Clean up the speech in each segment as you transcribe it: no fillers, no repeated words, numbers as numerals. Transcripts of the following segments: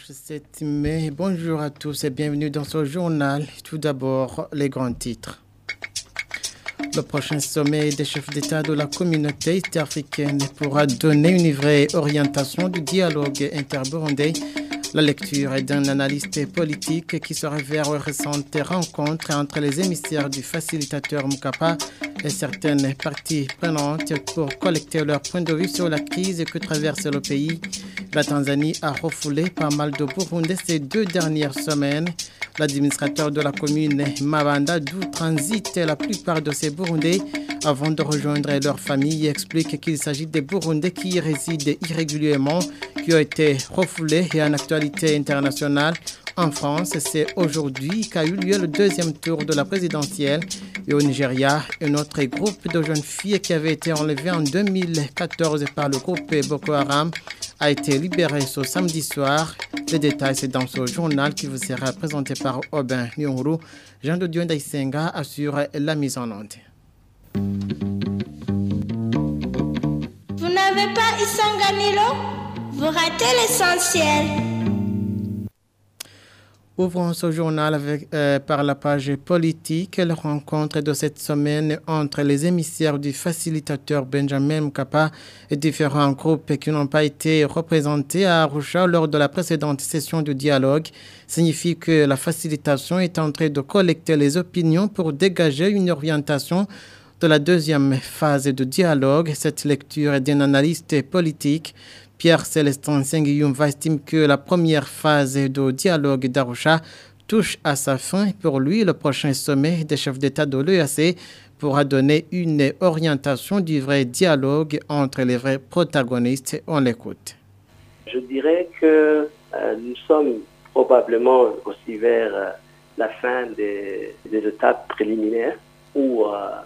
7 mai. Bonjour à tous et bienvenue dans ce journal. Tout d'abord, les grands titres. Le prochain sommet des chefs d'État de la communauté africaine pourra donner une vraie orientation du dialogue interburundais. La lecture est d'un analyste politique qui se réfère aux récentes rencontres entre les émissaires du facilitateur Mkapa et certaines parties prenantes pour collecter leur point de vue sur la crise que traverse le pays. La Tanzanie a refoulé pas mal de Burundais ces 2 dernières semaines. L'administrateur de la commune Mabanda, d'où transitent la plupart de ces Burundais avant de rejoindre leur famille, explique qu'il s'agit des Burundais qui y résident irrégulièrement, qui ont été refoulés. Et en actualité internationale, en France, c'est aujourd'hui qu'a eu lieu le 2e tour de la présidentielle. Et au Nigeria, un autre groupe de jeunes filles qui avait été enlevé en 2014 par le groupe Boko Haram a été libéré ce samedi soir. Les détails, c'est dans ce journal qui vous sera présenté par Aubin Nyonguru. Jean de Dieu Ndaïsenga assure la mise en onde. Vous n'avez pas Isanganilo? Vous ratez l'essentiel. Ouvrons ce journal par la page politique. La rencontre de cette semaine entre les émissaires du facilitateur Benjamin Mkapa et différents groupes qui n'ont pas été représentés à Arusha lors de la précédente session de dialogue signifie que la facilitation est en train de collecter les opinions pour dégager une orientation de la 2e phase de dialogue. Cette lecture est d'un analyste politique. Pierre Célestin Senghiyumva estime que la première phase de dialogue d'Arusha touche à sa fin. Pour lui, le prochain sommet des chefs d'État de l'EAC pourra donner une orientation du vrai dialogue entre les vrais protagonistes. On l'écoute. Je dirais que nous sommes probablement aussi vers la fin des étapes préliminaires où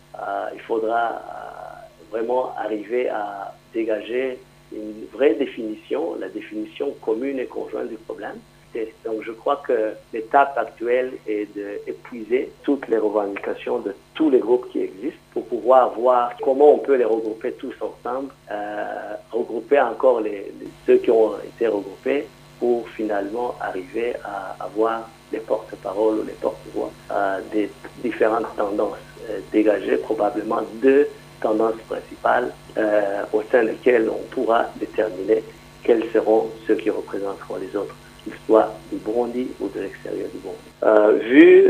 il faudra vraiment arriver à dégager une vraie définition, la définition commune et conjointe du problème. Et donc je crois que l'étape actuelle est d'épuiser toutes les revendications de tous les groupes qui existent pour pouvoir voir comment on peut les regrouper tous ensemble, regrouper encore ceux qui ont été regroupés pour finalement arriver à avoir les porte-paroles ou les porte-voix des différentes tendances, dégager probablement 2 tendances principales au sein desquelles on pourra déterminer quels seront ceux qui représenteront les autres, qu'ils soient du Burundi ou de l'extérieur du Burundi. Vu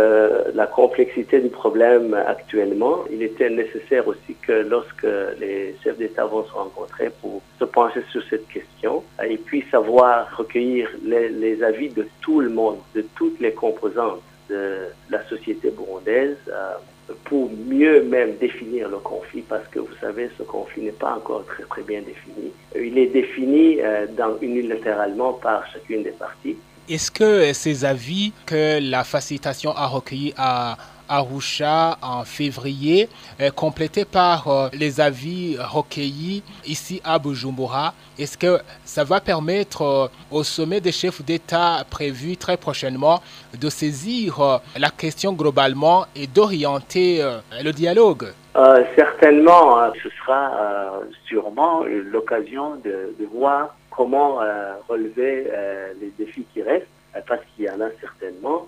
la complexité du problème actuellement, il était nécessaire aussi que lorsque les chefs d'État vont se rencontrer pour se pencher sur cette question, ils puissent savoir recueillir les avis de tout le monde, de toutes les composantes de la société burundaise, pour mieux même définir le conflit, parce que vous savez, ce conflit n'est pas encore très très bien défini. Il est défini unilatéralement par chacune des parties. Est-ce que ces avis que la facilitation a recueillis à Arusha en février, complétés par les avis recueillis ici à Bujumbura, est-ce que ça va permettre au sommet des chefs d'État prévu très prochainement de saisir la question globalement et d'orienter le dialogue? Certainement, ce sera sûrement l'occasion de voir comment relever les défis qui restent, parce qu'il y en a certainement.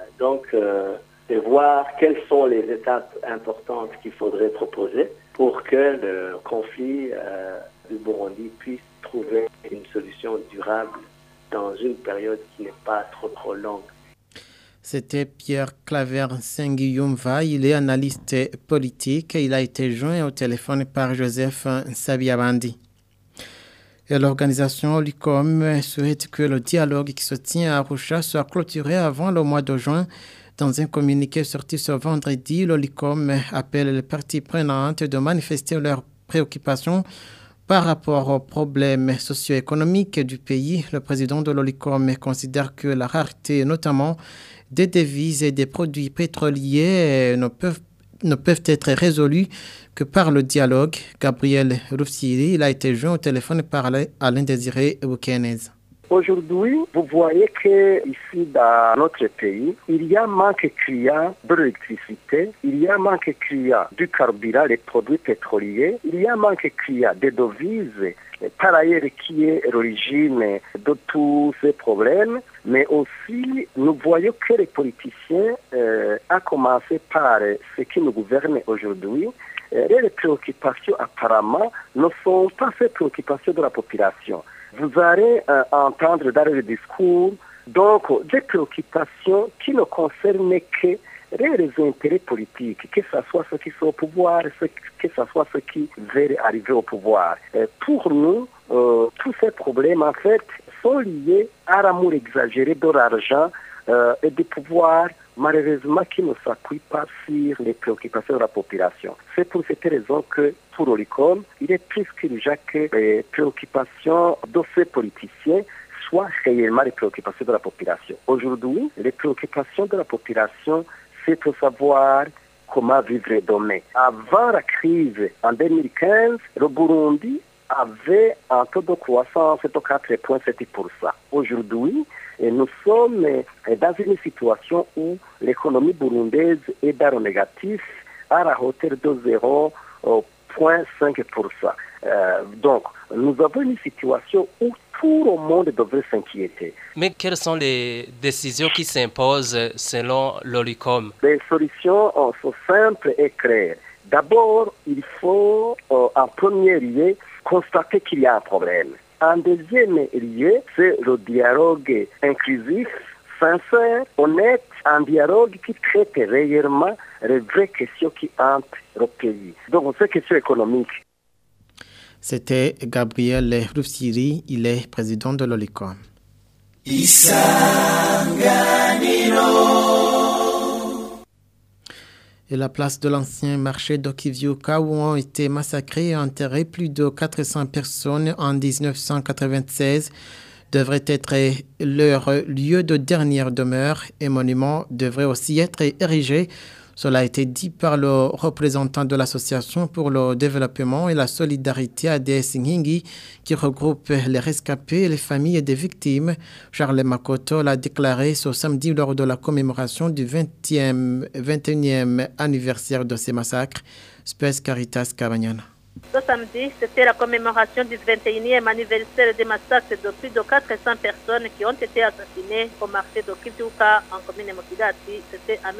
De voir quelles sont les étapes importantes qu'il faudrait proposer pour que le conflit du Burundi puisse trouver une solution durable dans une période qui n'est pas trop longue. C'était Pierre Claver Senghiyumva, il est analyste politique. Il a été joint au téléphone par Joseph Sabiabandi. Et l'organisation LICOM souhaite que le dialogue qui se tient à Arusha soit clôturé avant le mois de juin. Dans un communiqué sorti ce vendredi, le LICOM appelle les parties prenantes de manifester leurs préoccupations par rapport aux problèmes socio-économiques du pays. Le président de l'OLICOM considère que la rareté, notamment des devises et des produits pétroliers, ne peuvent être résolus que par le dialogue. Gabriel Rufsiri, il a été joint au téléphone par Alain Désiré Boukenez. Aujourd'hui, vous voyez que ici dans notre pays, il y a manque criant de l'électricité, il y a manque criant du carburant, les produits pétroliers, il y a manque criant des devises, par ailleurs qui est l'origine de tous ces problèmes, mais aussi nous voyons que les politiciens, à commencer par ceux qui nous gouvernent aujourd'hui, les préoccupations apparemment ne sont pas ces préoccupations de la population. Vous allez entendre dans le discours donc des préoccupations qui ne concernent que les intérêts politiques, que ce soit ceux qui sont au pouvoir, que ce soit ceux qui veulent arriver au pouvoir. Pour nous, tous ces problèmes en fait sont liés à l'amour exagéré de l'argent et du pouvoir, malheureusement qui ne s'appuie pas sur les préoccupations de la population. C'est pour cette raison que pour Olicom, il est plus qu'urgent que les préoccupations de ces politiciens soient réellement les préoccupations de la population. Aujourd'hui, les préoccupations de la population, c'est de savoir comment vivre demain. Avant la crise en 2015, le Burundi avait un taux de croissance de 4,7%. Aujourd'hui, nous sommes dans une situation où l'économie burundaise est dans le négatif à la hauteur de 0,5%. Donc, nous avons une situation où tout le monde devrait s'inquiéter. Mais quelles sont les décisions qui s'imposent selon l'Olicom? Les solutions sont simples et claires. D'abord, il faut en premier lieu constater qu'il y a un problème. En deuxième lieu, c'est le dialogue inclusif, sincère, honnête, un dialogue qui traite réellement les vraies questions qui hantent le pays. Donc, ces questions économiques. C'était Gabriel Rufsiri, il est président de l'Olicom. Et la place de l'ancien marché d'Okiviuka où ont été massacrés et enterrés plus de 400 personnes en 1996 devrait être leur lieu de dernière demeure. Un monument devrait aussi être érigé. Cela a été dit par le représentant de l'Association pour le développement et la solidarité ADS Nhingi qui regroupe les rescapés et les familles des victimes. Charles Makoto l'a déclaré ce samedi lors de la commémoration du 21e anniversaire de ces massacres. Space Caritas Cabagnan. Ce samedi, c'était la commémoration du 21e anniversaire des massacres de plus de 400 personnes qui ont été assassinées au marché de Kivuka en commune Motigati. C'était en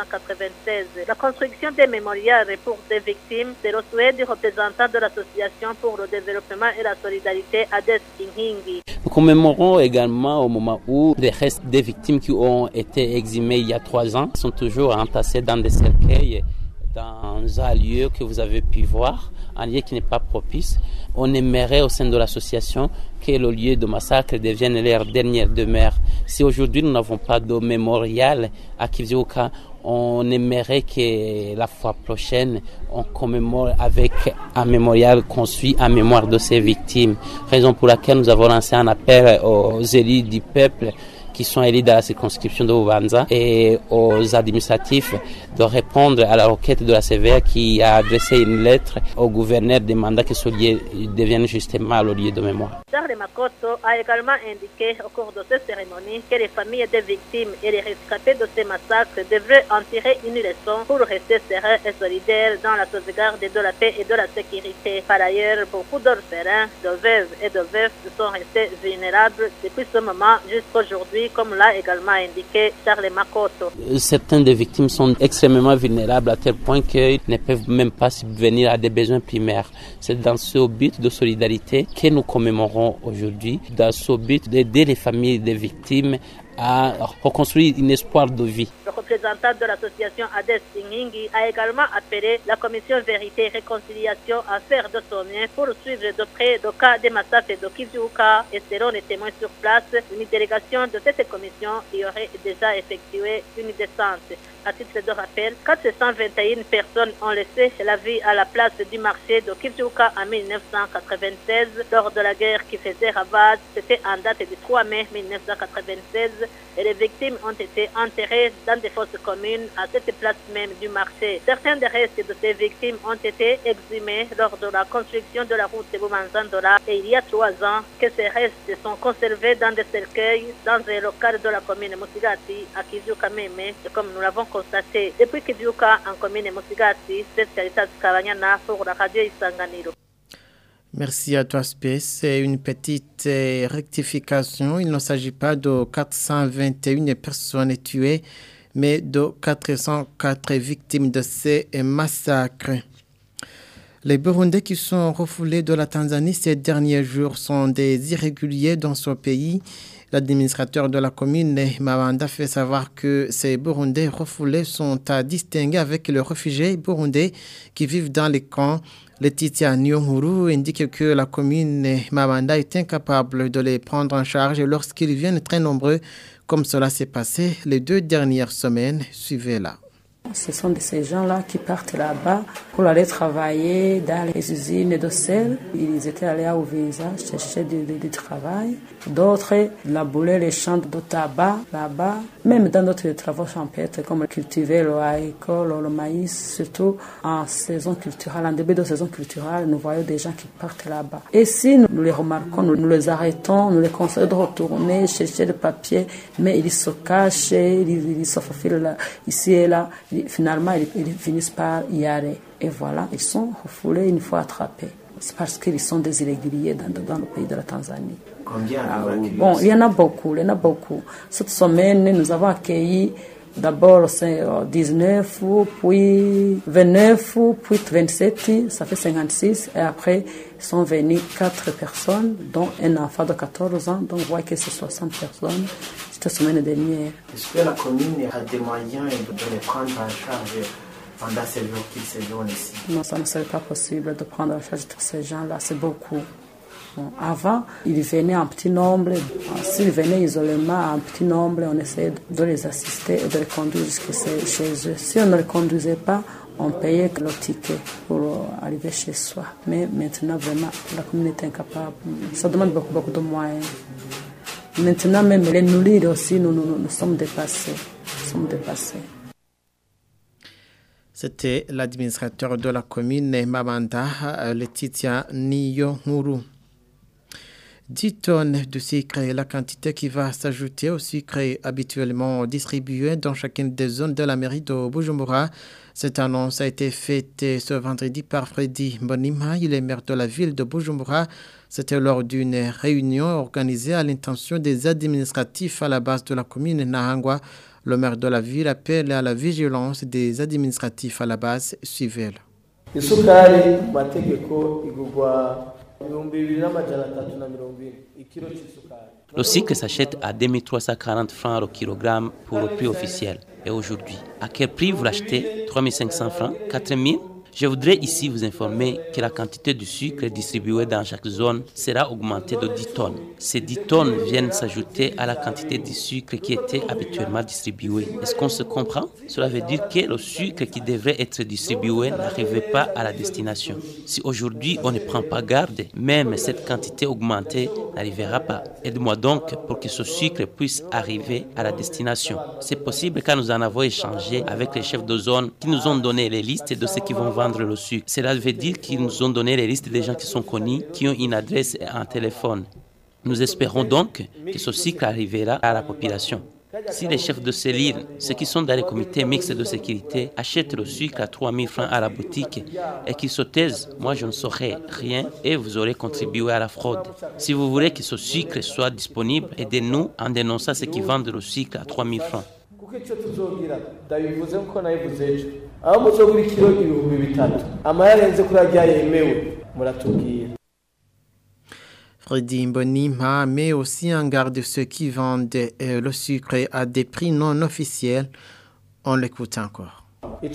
1996. La construction des mémorials pour des victimes, c'est le souhait du représentant de l'Association pour le développement et la solidarité ADES Nhingi. Nous commémorons également au moment où les restes des victimes qui ont été exhumées il y a 3 ans sont toujours entassés dans des cercueils dans un lieu que vous avez pu voir, un lieu qui n'est pas propice. On aimerait au sein de l'association que le lieu de massacre devienne leur dernière demeure. Si aujourd'hui nous n'avons pas de mémorial à Kivuka, on aimerait que la fois prochaine, on commémore avec un mémorial construit en mémoire de ces victimes. Raison pour laquelle nous avons lancé un appel aux élus du peuple qui sont élus dans la circonscription de Bubanza et aux administratifs de répondre à la requête de la CVA qui a adressé une lettre au gouverneur demandant que ce lieu devienne justement le lieu de mémoire. Charles Makoto a également indiqué au cours de cette cérémonie que les familles des victimes et les rescapés de ces massacres devraient en tirer une leçon pour rester sereins et solidaires dans la sauvegarde de la paix et de la sécurité. Par ailleurs, beaucoup d'orphelins, de veuves et de veufs sont restés vulnérables depuis ce moment jusqu'aujourd'hui, comme l'a également indiqué Charles Makoto. Certaines des victimes sont extrêmement vulnérables à tel point qu'ils ne peuvent même pas subvenir à des besoins primaires. C'est dans ce but de solidarité que nous commémorons aujourd'hui, dans ce but d'aider les familles des victimes à reconstruire un espoir de vie. Le représentant de l'association ADES Nhingi a également appelé la commission Vérité et Réconciliation à faire de son mieux pour suivre de près le cas des massacres de Kivuka et selon les témoins sur place, une délégation de cette commission y aurait déjà effectué une descente. À titre de rappel, 421 personnes ont laissé la vie à la place du marché de Kivuka en 1996 lors de la guerre qui faisait ravage. C'était en date du 3 mai 1996. et les victimes ont été enterrées dans des fosses communes à cette place même du marché. Certains des restes de ces victimes ont été exhumés lors de la construction de la route de Bumanzandola et il y a 3 ans que ces restes sont conservés dans des cercueils dans un local de la commune Musigati à Kivyuka Meme, et comme nous l'avons constaté depuis Kivyuka en commune Musigati, c'est Caritas Kabanyana pour la radio Isanganiro. Merci à toi, Space. C'est une petite rectification. Il ne s'agit pas de 421 personnes tuées, mais de 404 victimes de ces massacres. Les Burundais qui sont refoulés de la Tanzanie ces derniers jours sont des irréguliers dans ce pays. L'administrateur de la commune, Mabanda, fait savoir que ces Burundais refoulés sont à distinguer avec les réfugiés burundais qui vivent dans les camps. Laetitia Nyonguru indique que la commune Mabanda est incapable de les prendre en charge lorsqu'ils viennent très nombreux, comme cela s'est passé les 2 dernières semaines. Suivez-la. Ce sont de ces gens-là qui partent là-bas pour aller travailler dans les usines de sel. Ils étaient allés à Uvinza chercher du travail. D'autres labouraient les champs de tabac là-bas. Même dans d'autres travaux champêtres comme cultiver le haricot, le maïs, surtout en saison culturelle, en début de saison culturelle, nous voyons des gens qui partent là-bas. Et si nous les remarquons, nous les arrêtons, nous les conseillons de retourner chercher le papier, mais ils se cachent, ils se faufilent ici et là. Finalement, ils finissent par y aller. Et voilà, ils sont refoulés une fois attrapés. C'est parce qu'ils sont des irréguliers dans le pays de la Tanzanie. Combien bon, il y en a beaucoup. Cette semaine, nous avons accueilli d'abord 19, puis 29, puis 27, ça fait 56. Et après, sont venus 4 personnes, dont un enfant de 14 ans. Donc, vous voyez que c'est 60 personnes cette semaine dernière. Est-ce que la commune a des moyens de les prendre en charge pendant ces jours qu'ils séjournent ici? Non, ça ne serait pas possible de prendre en charge tous ces gens-là. C'est beaucoup. Bon, avant, ils venaient en petit nombre. S'ils venaient isolément en petit nombre, on essayait de les assister et de les conduire jusqu'à chez eux. Si on ne les conduisait pas, on payait le ticket pour arriver chez soi. Mais maintenant, vraiment, la communauté est incapable. Ça demande beaucoup de moyens. Maintenant, même les nourrir aussi, nous sommes dépassés. C'était l'administrateur de la commune Mabanda, Laetitia Nyonguru. 10 tonnes de sucre est la quantité qui va s'ajouter au sucre habituellement distribué dans chacune des zones de la mairie de Bujumbura. Cette annonce a été faite ce vendredi par Freddy Mbonimpa, il est maire de la ville de Bujumbura. C'était lors d'une réunion organisée à l'intention des administratifs à la base de la commune Nahangwa. Le maire de la ville appelle à la vigilance des administratifs à la base. Suivez-le. Le sucre s'achète à 2340 francs au kilogramme pour le prix officiel. Et aujourd'hui, à quel prix vous l'achetez? 3500 francs? 4000? Je voudrais ici vous informer que la quantité de sucre distribuée dans chaque zone sera augmentée de 10 tonnes. Ces 10 tonnes viennent s'ajouter à la quantité de sucre qui était habituellement distribuée. Est-ce qu'on se comprend? Cela veut dire que le sucre qui devrait être distribué n'arrivait pas à la destination. Si aujourd'hui on ne prend pas garde, même cette quantité augmentée n'arrivera pas. Aide-moi donc pour que ce sucre puisse arriver à la destination. C'est possible car nous en avons échangé avec les chefs de zone qui nous ont donné les listes de ceux qui vont vendre le sucre. Cela veut dire qu'ils nous ont donné les listes des gens qui sont connus, qui ont une adresse et un téléphone. Nous espérons donc que ce sucre arrivera à la population. Si les chefs de cellule, ceux qui sont dans les comités mixtes de sécurité, achètent le sucre à 3000 francs à la boutique et qu'ils se taisent, moi je ne saurai rien et vous aurez contribué à la fraude. Si vous voulez que ce sucre soit disponible, aidez-nous en dénonçant ceux qui vendent le sucre à 3000 francs. Freddy Mbonimpa met aussi en garde ceux qui vendent le sucre à des prix non officiels. On l'écoute encore.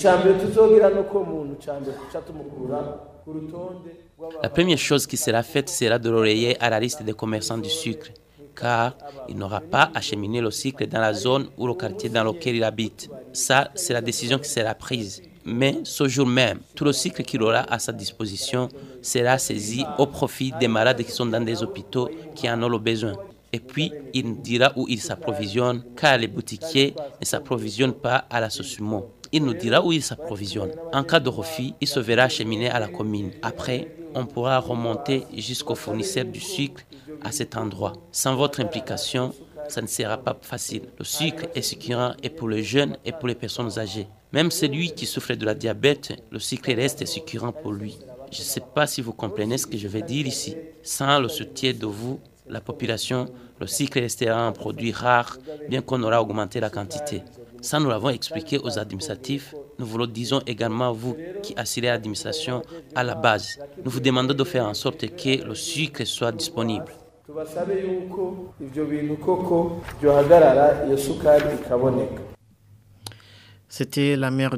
La première chose qui sera faite sera de l'oreiller à la liste des commerçants du sucre, car il n'aura pas acheminé le sucre dans la zone ou le quartier dans lequel il habite. Ça, c'est la décision qui sera prise. Mais ce jour même, tout le sucre qu'il aura à sa disposition sera saisi au profit des malades qui sont dans des hôpitaux qui en ont le besoin. Et puis, il nous dira où il s'approvisionne, car les boutiquiers ne s'approvisionnent pas à la Sosumo. Il nous dira où il s'approvisionne. En cas de refus, il se verra acheminer à la commune. Après, on pourra remonter jusqu'au fournisseur du sucre à cet endroit. Sans votre implication, ça ne sera pas facile. Le sucre est sécurant et pour les jeunes et pour les personnes âgées. Même celui qui souffre de la diabète, le sucre reste sécurant pour lui. Je ne sais pas si vous comprenez ce que je vais dire ici. Sans le soutien de vous, la population, le sucre restera un produit rare, bien qu'on aura augmenté la quantité. Ça, nous l'avons expliqué aux administratifs. Nous vous le disons également à vous qui assurez l'administration à la base. Nous vous demandons de faire en sorte que le sucre soit disponible. C'était le maire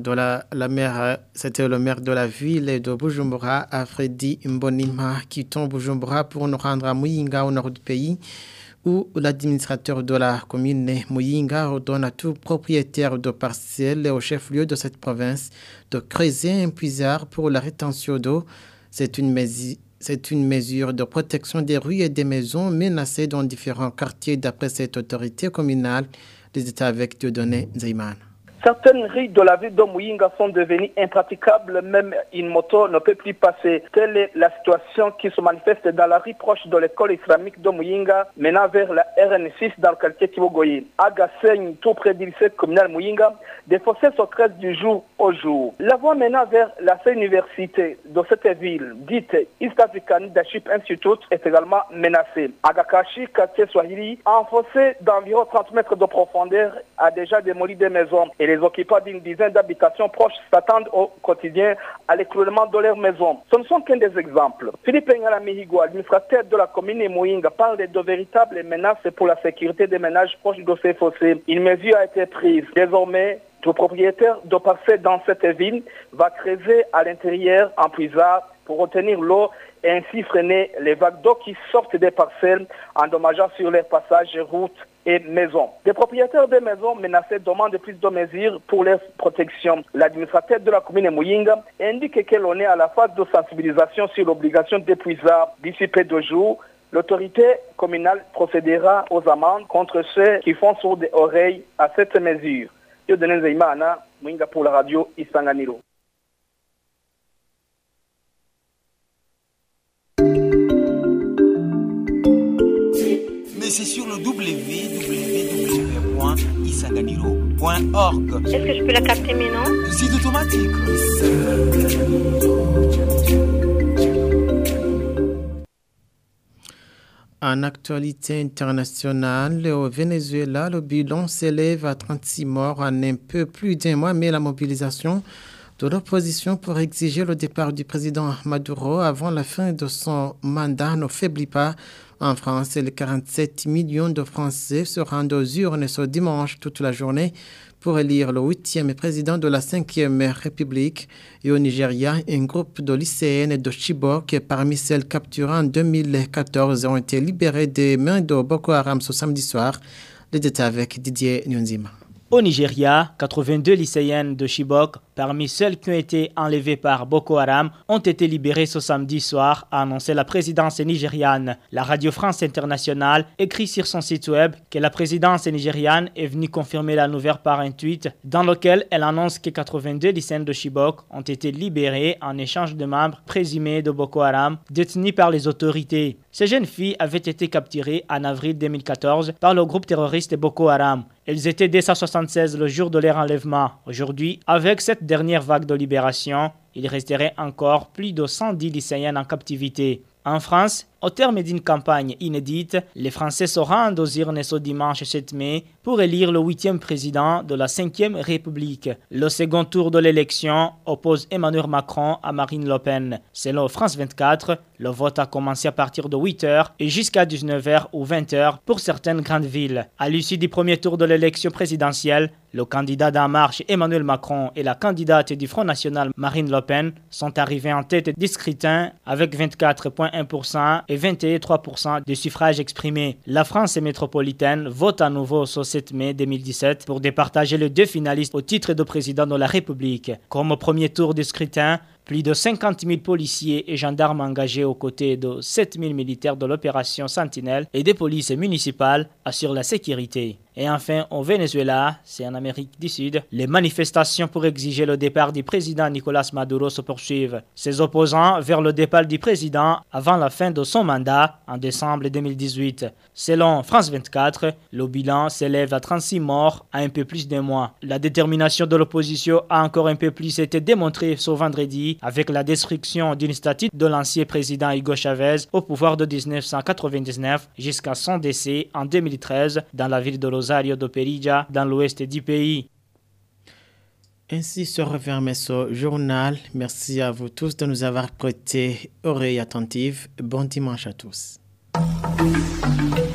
de la ville de Bujumbura, Alfredi Mbonimpa, qui tombe Bujumbura pour nous rendre à Muyinga, au nord du pays, où l'administrateur de la commune Muyinga ordonne à tout propriétaire de parcelles au chef-lieu de cette province de creuser un puisard pour la rétention d'eau. C'est une mesure de protection des rues et des maisons menacées dans différents quartiers d'après cette autorité communale. Les détails avec Dieudonné Zeyman. Certaines rues de la ville de Muyinga sont devenues impraticables, même une moto ne peut plus passer. Telle est la situation qui se manifeste dans la rue proche de l'école islamique de Muyinga, menant vers la RN6 dans le quartier Tibogoye. À Gasseigne, tout près du lycée communal Muyinga, des fossés se creusent du jour au jour. La voie menant vers la seule université de cette ville, dite East African Leadership Institute, est également menacée. À Gakashi, quartier Swahili, un fossé d'environ 30 mètres de profondeur a déjà démoli des maisons et les occupants d'une dizaine d'habitations proches s'attendent au quotidien à l'écroulement de leurs maisons. Ce ne sont qu'un des exemples. Philippe Ngalamihigo, administrateur de la commune Muyinga, parle de véritables menaces pour la sécurité des ménages proches de ces fossés. Une mesure a été prise. Désormais, tout propriétaire de parcelles dans cette ville va creuser à l'intérieur un puisard pour retenir l'eau et ainsi freiner les vagues d'eau qui sortent des parcelles, endommageant sur leurs passages, routes et maisons. Des propriétaires de maisons menacés demandent plus de mesures pour leur protection. L'administrateur de la commune Muyinga indique que l'on est à la phase de sensibilisation sur l'obligation des puisards. D'ici peu de jours, l'autorité communale procédera aux amendes contre ceux qui font sourdes oreilles à cette mesure. Dieudonné Zeimana, Muyinga pour la radio Isanganiro. C'est sur le www.isanganiro.org. Est-ce que je peux la capter maintenant? C'est automatique. En actualité internationale, au Venezuela, le bilan s'élève à 36 morts en un peu plus d'un mois, mais la mobilisation de l'opposition pour exiger le départ du président Maduro avant la fin de son mandat ne faiblit pas. En France, les 47 millions de Français se rendent aux urnes ce dimanche toute la journée pour élire le 8e président de la 5e République. Et au Nigeria, un groupe de lycéennes de Chibok, parmi celles capturées en 2014, ont été libérées des mains de Boko Haram ce samedi soir. Les détails avec Didier Nyonzima. Au Nigeria, 82 lycéennes de Chibok, parmi celles qui ont été enlevées par Boko Haram, ont été libérées ce samedi soir, a annoncé la présidence nigériane. La Radio France Internationale écrit sur son site web que la présidence nigériane est venue confirmer la nouvelle par un tweet dans lequel elle annonce que 82 lycéennes de Chibok ont été libérées en échange de membres présumés de Boko Haram détenus par les autorités. Ces jeunes filles avaient été capturées en avril 2014 par le groupe terroriste Boko Haram. Elles étaient 276 le jour de leur enlèvement. Aujourd'hui, avec cette dernière vague de libération, il resterait encore plus de 110 lycéennes en captivité. En France, au terme d'une campagne inédite, les Français se rendent aux urnes ce dimanche 7 mai pour élire le 8e président de la 5e République. Le second tour de l'élection oppose Emmanuel Macron à Marine Le Pen. Selon France 24, le vote a commencé à partir de 8h et jusqu'à 19h ou 20h pour certaines grandes villes. À l'issue du premier tour de l'élection présidentielle, le candidat d'En Marche Emmanuel Macron et la candidate du Front National Marine Le Pen sont arrivés en tête du scrutin avec 24,1% et 21,3% des suffrages exprimés. La France métropolitaine vote à nouveau ce 7 mai 2017 pour départager les deux finalistes au titre de président de la République. Comme au premier tour du scrutin, Plus de 50 000 policiers et gendarmes engagés aux côtés de 7 000 militaires de l'opération Sentinelle et des polices municipales assurent la sécurité. Et enfin, au Venezuela, c'est en Amérique du Sud, les manifestations pour exiger le départ du président Nicolás Maduro se poursuivent. Ses opposants vers le départ du président avant la fin de son mandat en décembre 2018. Selon France 24, le bilan s'élève à 36 morts à un peu plus d'un mois. La détermination de l'opposition a encore un peu plus été démontrée ce vendredi avec la destruction d'une statue de l'ancien président Hugo Chavez au pouvoir de 1999 jusqu'à son décès en 2013 dans la ville de Rosario de Pereira, dans l'ouest du pays. Ainsi se referme ce journal. Merci à vous tous de nous avoir prêté oreille attentive. Bon dimanche à tous.